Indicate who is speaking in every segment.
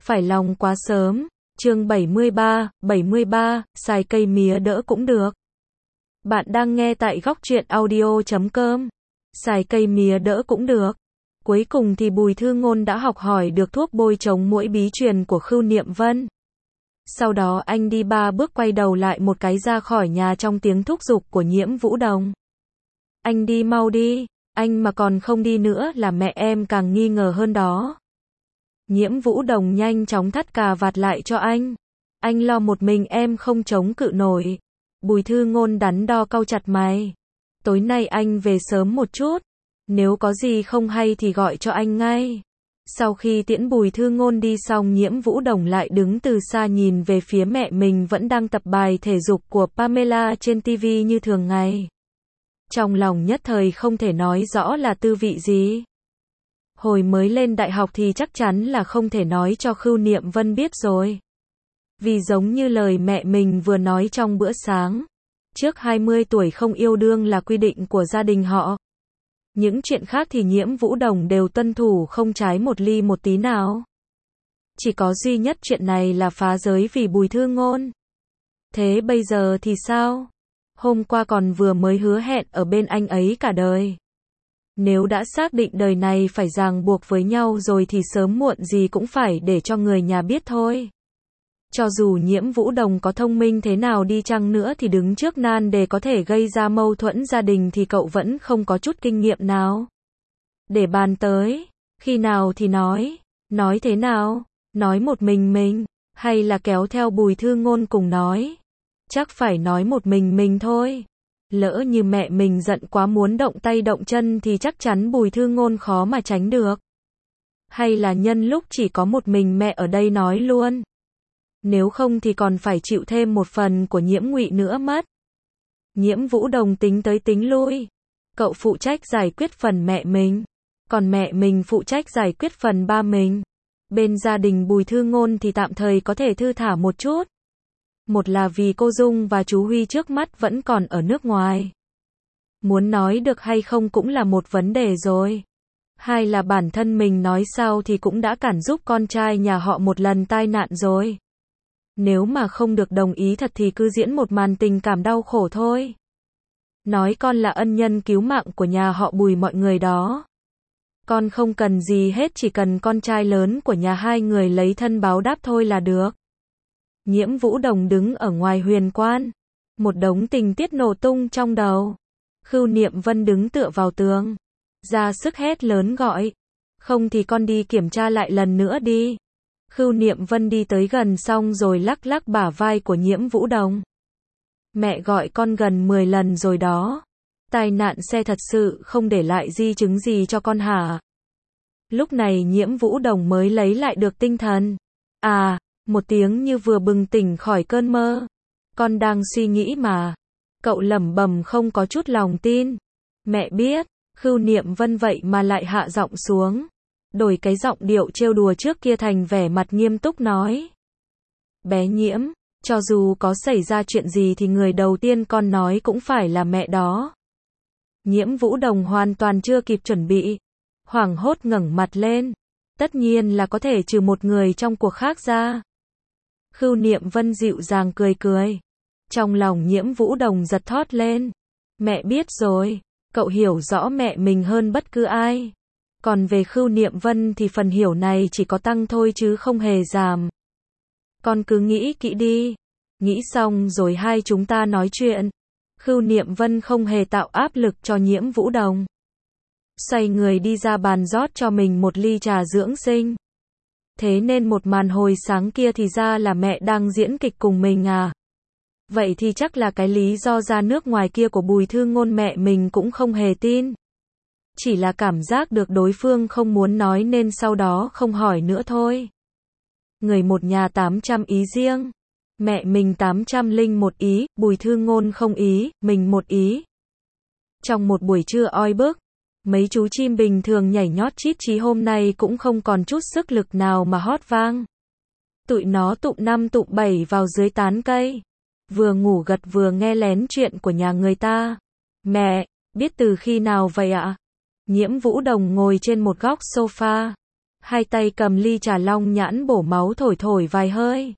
Speaker 1: Phải lòng quá sớm. Chương 73, xài cây mía đỡ cũng được. Bạn đang nghe tại góc truyện audio.com. Xài cây mía đỡ cũng được. Cuối cùng thì Bùi Thư Ngôn đã học hỏi được thuốc bôi chống muỗi bí truyền của Khưu Niệm Vân. Sau đó anh đi 3 bước quay đầu lại một cái ra khỏi nhà trong tiếng thúc giục của Nhiễm Vũ Đồng. Anh đi mau đi, anh mà còn không đi nữa là mẹ em càng nghi ngờ hơn đó. Nhiễm Vũ Đồng nhanh chóng thắt cà vạt lại cho anh. Anh lo một mình em không chống cự nổi. Bùi Thư Ngôn đắn đo cau chặt mày. Tối nay anh về sớm một chút. Nếu có gì không hay thì gọi cho anh ngay. Sau khi tiễn Bùi Thư Ngôn đi xong, Nhiễm Vũ Đồng lại đứng từ xa nhìn về phía mẹ mình vẫn đang tập bài thể dục của Pamela trên TV như thường ngày. Trong lòng nhất thời không thể nói rõ là tư vị gì. Hồi mới lên đại học thì chắc chắn là không thể nói cho Khưu Niệm Vân biết rồi. Vì giống như lời mẹ mình vừa nói trong bữa sáng, trước 20 tuổi không yêu đương là quy định của gia đình họ. Những chuyện khác thì Nhiễm Vũ Đồng đều tuân thủ không trái một ly một tí nào. Chỉ có duy nhất chuyện này là phá giới vì Bùi Thư Ngôn. Thế bây giờ thì sao? Hôm qua còn vừa mới hứa hẹn ở bên anh ấy cả đời. Nếu đã xác định đời này phải ràng buộc với nhau rồi thì sớm muộn gì cũng phải để cho người nhà biết thôi. Cho dù Nhiễm Vũ Đồng có thông minh thế nào đi chăng nữa thì đứng trước nan đề có thể gây ra mâu thuẫn gia đình thì cậu vẫn không có chút kinh nghiệm nào. Để bàn tới, khi nào thì nói thế nào, nói một mình, hay là kéo theo Bùi Thư Ngôn cùng nói. Chắc phải nói một mình thôi. Lỡ như mẹ mình giận quá muốn động tay động chân thì chắc chắn Bùi Thư Ngôn khó mà tránh được. Hay là nhân lúc chỉ có một mình mẹ ở đây nói luôn. Nếu không thì còn phải chịu thêm một phần của Nhiễm Ngụy nữa mất. Nhiễm Vũ Đồng tính tới tính lui. Cậu phụ trách giải quyết phần mẹ mình, còn mẹ mình phụ trách giải quyết phần ba mình. Bên gia đình Bùi Thư Ngôn thì tạm thời có thể thư thả một chút. Một là vì cô Dung và chú Huy trước mắt vẫn còn ở nước ngoài. Muốn nói được hay không cũng là một vấn đề rồi. Hai là bản thân mình nói sao thì cũng đã cản giúp con trai nhà họ một lần tai nạn rồi. Nếu mà không được đồng ý thật thì cứ diễn một màn tình cảm đau khổ thôi. Nói con là ân nhân cứu mạng của nhà họ Bùi mọi người đó. Con không cần gì hết, chỉ cần con trai lớn của nhà hai người lấy thân báo đáp thôi là được. Nhiễm Vũ Đồng đứng ở ngoài huyền quan. Một đống tình tiết nổ tung trong đầu. Khưu Niệm Vân đứng tựa vào tường. Ra sức hét lớn gọi. Không thì con đi kiểm tra lại lần nữa đi. Khưu Niệm Vân đi tới gần xong rồi lắc lắc bả vai của Nhiễm Vũ Đồng. Mẹ gọi con gần 10 lần rồi đó. Tai nạn xe thật sự không để lại di chứng gì cho con hả? Lúc này Nhiễm Vũ Đồng mới lấy lại được tinh thần. À, một tiếng như vừa bừng tỉnh khỏi cơn mơ. Con đang suy nghĩ mà. Cậu lẩm bẩm không có chút lòng tin. Mẹ biết. Khưu Niệm Vân vậy mà lại hạ giọng xuống. Đổi cái giọng điệu trêu đùa trước kia thành vẻ mặt nghiêm túc nói. Bé Nhiễm, cho dù có xảy ra chuyện gì thì người đầu tiên con nói cũng phải là mẹ đó. Nhiễm Vũ Đồng hoàn toàn chưa kịp chuẩn bị. Hoảng hốt ngẩng mặt lên. Tất nhiên là có thể trừ một người trong cuộc khác ra. Khưu Niệm Vân dịu dàng cười cười. Trong lòng Nhiễm Vũ Đồng giật thót lên. Mẹ biết rồi, cậu hiểu rõ mẹ mình hơn bất cứ ai. Còn về Khưu Niệm Vân thì phần hiểu này chỉ có tăng thôi chứ không hề giảm. Con cứ nghĩ kỹ đi. Nghĩ xong rồi hai chúng ta nói chuyện. Khưu Niệm Vân không hề tạo áp lực cho Nhiễm Vũ Đồng. Xoay người đi ra bàn rót cho mình một ly trà dưỡng sinh. Thế nên một màn hồi sáng kia thì ra là mẹ đang diễn kịch cùng mình à? Vậy thì chắc là cái lý do ra nước ngoài kia của Bùi Thư Ngôn mẹ mình cũng không hề tin. Chỉ là cảm giác được đối phương không muốn nói nên sau đó không hỏi nữa thôi. Người một nhà 800 ý riêng. Mẹ mình 801 ý, Bùi Thư Ngôn không ý, mình một ý. Trong một buổi trưa oi bức, mấy chú chim bình thường nhảy nhót chít chí hôm nay cũng không còn chút sức lực nào mà hót vang. Tụi nó tụm 5 tụm 7 vào dưới tán cây. Vừa ngủ gật vừa nghe lén chuyện của nhà người ta. Mẹ, biết từ khi nào vậy ạ? Nhiễm Vũ Đồng ngồi trên một góc sofa. hai tay cầm ly trà long nhãn bổ máu thổi thổi vài hơi.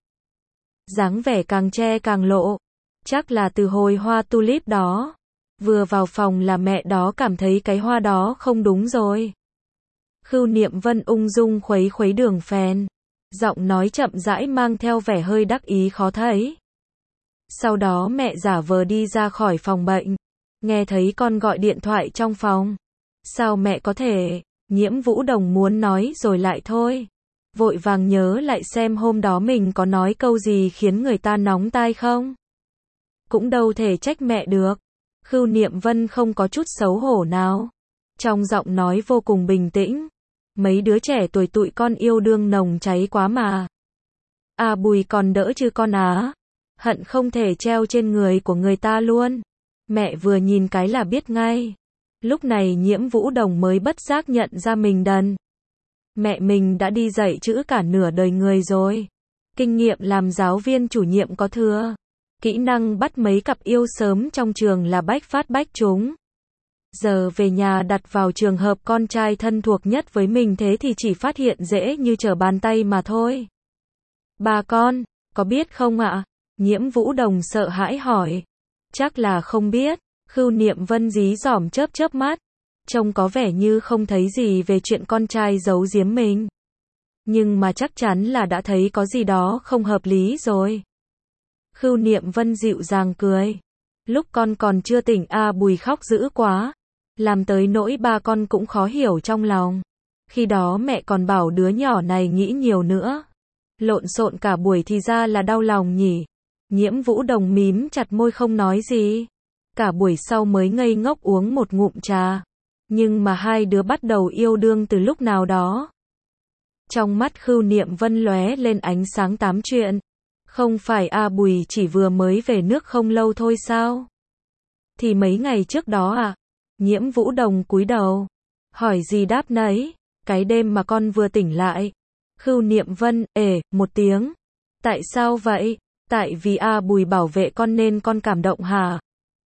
Speaker 1: Dáng vẻ càng che càng lộ. Chắc là từ hồi hoa tulip đó. Vừa vào phòng là mẹ đó cảm thấy cái hoa đó không đúng rồi. Khưu Niệm Vân ung dung khuấy khuấy đường phèn. Giọng nói chậm rãi mang theo vẻ hơi đắc ý khó thấy. Sau đó mẹ giả vờ đi ra khỏi phòng bệnh. Nghe thấy con gọi điện thoại trong phòng. Sao mẹ có thể? Nhiễm Vũ Đồng muốn nói rồi lại thôi. Vội vàng nhớ lại xem hôm đó mình có nói câu gì khiến người ta nóng tai không. Cũng đâu thể trách mẹ được. Khưu Niệm Vân không có chút xấu hổ nào. Trong giọng nói vô cùng bình tĩnh. Mấy đứa trẻ tuổi tụi con yêu đương nồng cháy quá mà. À Bùi còn đỡ chứ con á. Hận không thể treo trên người của người ta luôn. Mẹ vừa nhìn cái là biết ngay. Lúc này Nhiễm Vũ Đồng mới bất giác nhận ra mình đần. Mẹ mình đã đi dạy chữ cả nửa đời người rồi. Kinh nghiệm làm giáo viên chủ nhiệm có thừa. Kỹ năng bắt mấy cặp yêu sớm trong trường là bách phát bách trúng. Giờ về nhà đặt vào trường hợp con trai thân thuộc nhất với mình thế thì chỉ phát hiện dễ như trở bàn tay mà thôi. Bà con, có biết không ạ? Nhiễm Vũ Đồng sợ hãi hỏi. Chắc là không biết. Khưu Niệm Vân dí dỏm chớp chớp mắt. Trông có vẻ như không thấy gì về chuyện con trai giấu giếm mình. Nhưng mà chắc chắn là đã thấy có gì đó không hợp lý rồi. Khưu Niệm Vân dịu dàng cười. Lúc con còn chưa tỉnh Bùi khóc dữ quá. Làm tới nỗi ba con cũng khó hiểu trong lòng. Khi đó mẹ còn bảo đứa nhỏ này nghĩ nhiều nữa. Lộn xộn cả buổi thì ra là đau lòng nhỉ. Nhiễm Vũ Đồng mím chặt môi không nói gì. Cả buổi sau mới ngây ngốc uống một ngụm trà. Nhưng mà hai đứa bắt đầu yêu đương từ lúc nào đó. Trong mắt Khưu Niệm Vân lóe lên ánh sáng tám chuyện. Không phải Bùi chỉ vừa mới về nước không lâu thôi sao? Thì mấy ngày trước đó à? Nhiễm Vũ Đồng cúi đầu. Hỏi gì đáp nấy. Cái đêm mà con vừa tỉnh lại. Khưu Niệm Vân, một tiếng. Tại sao vậy? Tại vì Bùi bảo vệ con nên con cảm động hả?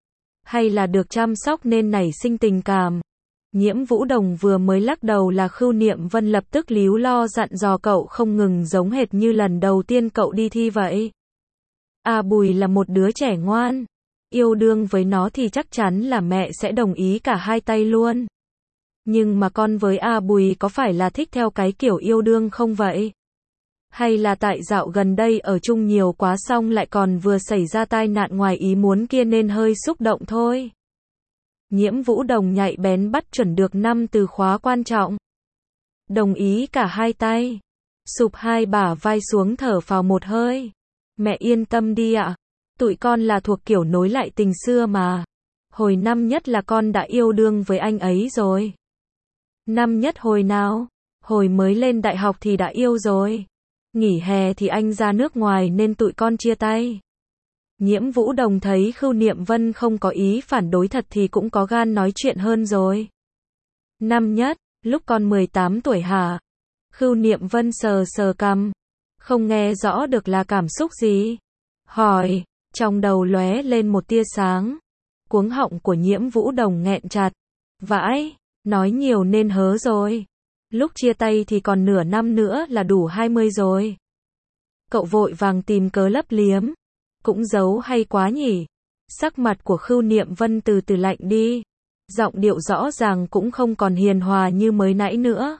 Speaker 1: Hay là được chăm sóc nên nảy sinh tình cảm? Nhiễm Vũ Đồng vừa mới lắc đầu là Khưu Niệm Vân lập tức líu lo dặn dò cậu không ngừng giống hệt như lần đầu tiên cậu đi thi vậy. Bùi là một đứa trẻ ngoan. Yêu đương với nó thì chắc chắn là mẹ sẽ đồng ý cả hai tay luôn. Nhưng mà con với Bùi có phải là thích theo cái kiểu yêu đương không vậy? Hay là tại dạo gần đây ở chung nhiều quá xong lại còn vừa xảy ra tai nạn ngoài ý muốn kia nên hơi xúc động thôi. Nhiễm Vũ Đồng nhạy bén bắt chuẩn được 5 từ khóa quan trọng. Đồng ý cả hai tay. Sụp hai bả vai xuống thở phào một hơi. Mẹ yên tâm đi ạ. Tụi con là thuộc kiểu nối lại tình xưa mà. Hồi năm nhất là con đã yêu đương với anh ấy rồi. Năm nhất hồi nào? Hồi mới lên đại học thì đã yêu rồi. Nghỉ hè thì anh ra nước ngoài nên tụi con chia tay. Nhiễm Vũ Đồng thấy Khưu Niệm Vân không có ý phản đối thật thì cũng có gan nói chuyện hơn rồi. Năm nhất, lúc con 18 tuổi hả? Khưu Niệm Vân sờ sờ cằm. Không nghe rõ được là cảm xúc gì. Hỏi, trong đầu lóe lên một tia sáng. Cuống họng của Nhiễm Vũ Đồng nghẹn chặt. Vãi, nói nhiều nên hớ rồi. Lúc chia tay thì còn nửa năm nữa là đủ 20 rồi. Cậu vội vàng tìm cớ lấp liếm. Cũng giấu hay quá nhỉ. Sắc mặt của Khưu Niệm Vân từ từ lạnh đi. Giọng điệu rõ ràng cũng không còn hiền hòa như mới nãy nữa.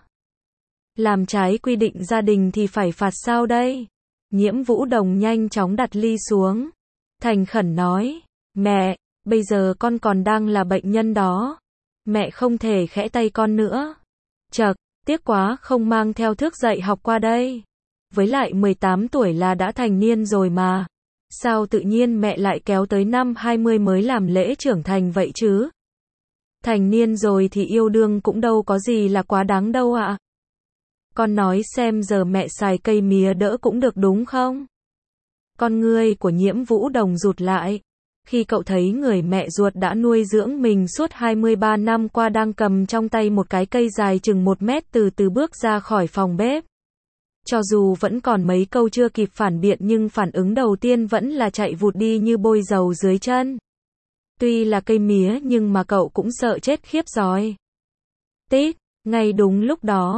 Speaker 1: Làm trái quy định gia đình thì phải phạt sao đây? Nhiễm Vũ Đồng nhanh chóng đặt ly xuống. Thành khẩn nói. Mẹ, bây giờ con còn đang là bệnh nhân đó. Mẹ không thể khẽ tay con nữa. Chậc, tiếc quá không mang theo thước dạy học qua đây. Với lại 18 tuổi là đã thành niên rồi mà. Sao tự nhiên mẹ lại kéo tới năm 20 mới làm lễ trưởng thành vậy chứ? Thành niên rồi thì yêu đương cũng đâu có gì là quá đáng đâu ạ. Con nói xem giờ mẹ xài cây mía đỡ cũng được đúng không? Con ngươi của Nhiễm Vũ Đồng rụt lại. Khi cậu thấy người mẹ ruột đã nuôi dưỡng mình suốt 23 năm qua đang cầm trong tay một cái cây dài chừng 1 mét từ từ bước ra khỏi phòng bếp. Cho dù vẫn còn mấy câu chưa kịp phản biện nhưng phản ứng đầu tiên vẫn là chạy vụt đi như bôi dầu dưới chân. Tuy là cây mía nhưng mà cậu cũng sợ chết khiếp rồi. Tít, ngay đúng lúc đó,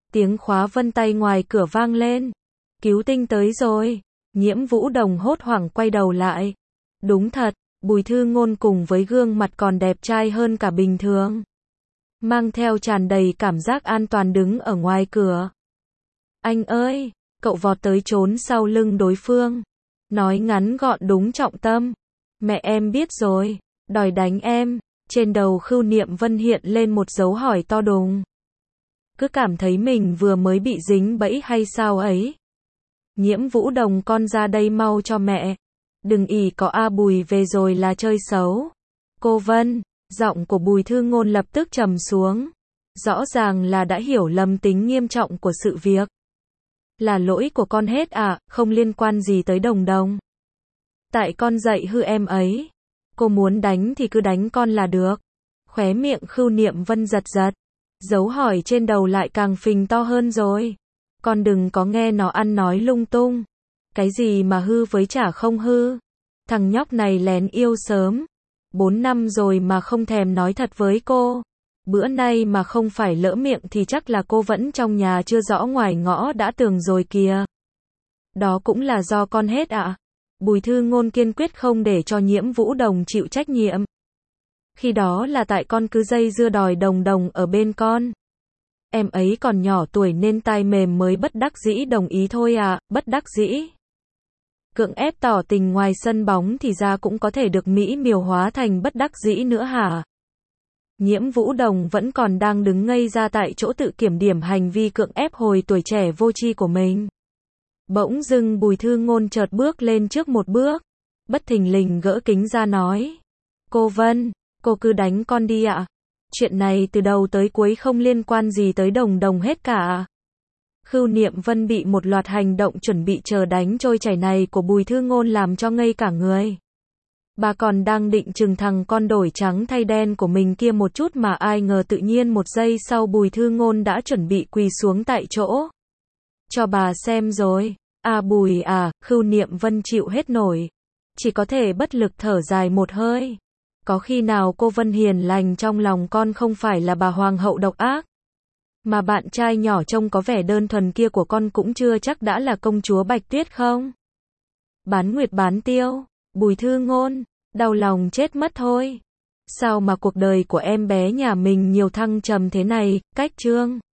Speaker 1: Tiếng khóa vân tay ngoài cửa vang lên. Cứu tinh tới rồi. Nhiễm Vũ Đồng hốt hoảng quay đầu lại. Đúng thật, Bùi Thư Ngôn cùng với gương mặt còn đẹp trai hơn cả bình thường. Mang theo tràn đầy cảm giác an toàn đứng ở ngoài cửa. Anh ơi, cậu vọt tới trốn sau lưng đối phương. Nói ngắn gọn đúng trọng tâm. Mẹ em biết rồi, đòi đánh em. Trên đầu Khưu Niệm Vân hiện lên một dấu hỏi to đùng. Cứ cảm thấy mình vừa mới bị dính bẫy hay sao ấy. Nhiễm Vũ Đồng con ra đây mau cho mẹ. Đừng ỉ có A Bùi về rồi là chơi xấu. Cô Vân, giọng của Bùi Thư Ngôn lập tức trầm xuống. Rõ ràng là đã hiểu lầm tính nghiêm trọng của sự việc. Là lỗi của con hết à, không liên quan gì tới Đồng Đồng. Tại con dạy hư em ấy. Cô muốn đánh thì cứ đánh con là được. Khóe miệng Khưu Niệm Vân giật giật. Dấu hỏi trên đầu lại càng phình to hơn rồi. Con đừng có nghe nó ăn nói lung tung. Cái gì mà hư với chả không hư. Thằng nhóc này lén yêu sớm. 4 năm rồi mà không thèm nói thật với cô. Bữa nay mà không phải lỡ miệng thì chắc là cô vẫn trong nhà chưa rõ ngoài ngõ đã tường rồi kìa. Đó cũng là do con hết ạ. Bùi Thư Ngôn kiên quyết không để cho Nhiễm Vũ Đồng chịu trách nhiệm. Khi đó là tại con cứ dây dưa đòi Đồng Đồng ở bên con. Em ấy còn nhỏ tuổi nên tai mềm mới bất đắc dĩ đồng ý thôi à, bất đắc dĩ. Cưỡng ép tỏ tình ngoài sân bóng thì ra cũng có thể được mỹ miều hóa thành bất đắc dĩ nữa hả? Nhiễm Vũ Đồng vẫn còn đang đứng ngây ra tại chỗ tự kiểm điểm hành vi cưỡng ép hồi tuổi trẻ vô tri của mình. Bỗng dưng Bùi Thư Ngôn chợt bước lên trước một bước. Bất thình lình gỡ kính ra nói. Cô Vân, cô cứ đánh con đi ạ. Chuyện này từ đầu tới cuối không liên quan gì tới Đồng Đồng hết cả. Khưu Niệm Vân bị một loạt hành động chuẩn bị chờ đánh trôi chảy này của Bùi Thư Ngôn làm cho ngây cả người. Bà còn đang định chừng thằng con đổi trắng thay đen của mình kia một chút mà ai ngờ tự nhiên một giây sau Bùi Thư Ngôn đã chuẩn bị quỳ xuống tại chỗ. Cho bà xem rồi. À Bùi à, Khưu Niệm Vân chịu hết nổi. Chỉ có thể bất lực thở dài một hơi. Có khi nào cô Vân hiền lành trong lòng con không phải là bà hoàng hậu độc ác? Mà bạn trai nhỏ trông có vẻ đơn thuần kia của con cũng chưa chắc đã là công chúa Bạch Tuyết không? Bán nguyệt bán tiêu, Bùi Thư Ngôn, đau lòng chết mất thôi. Sao mà cuộc đời của em bé nhà mình nhiều thăng trầm thế này, cách chương.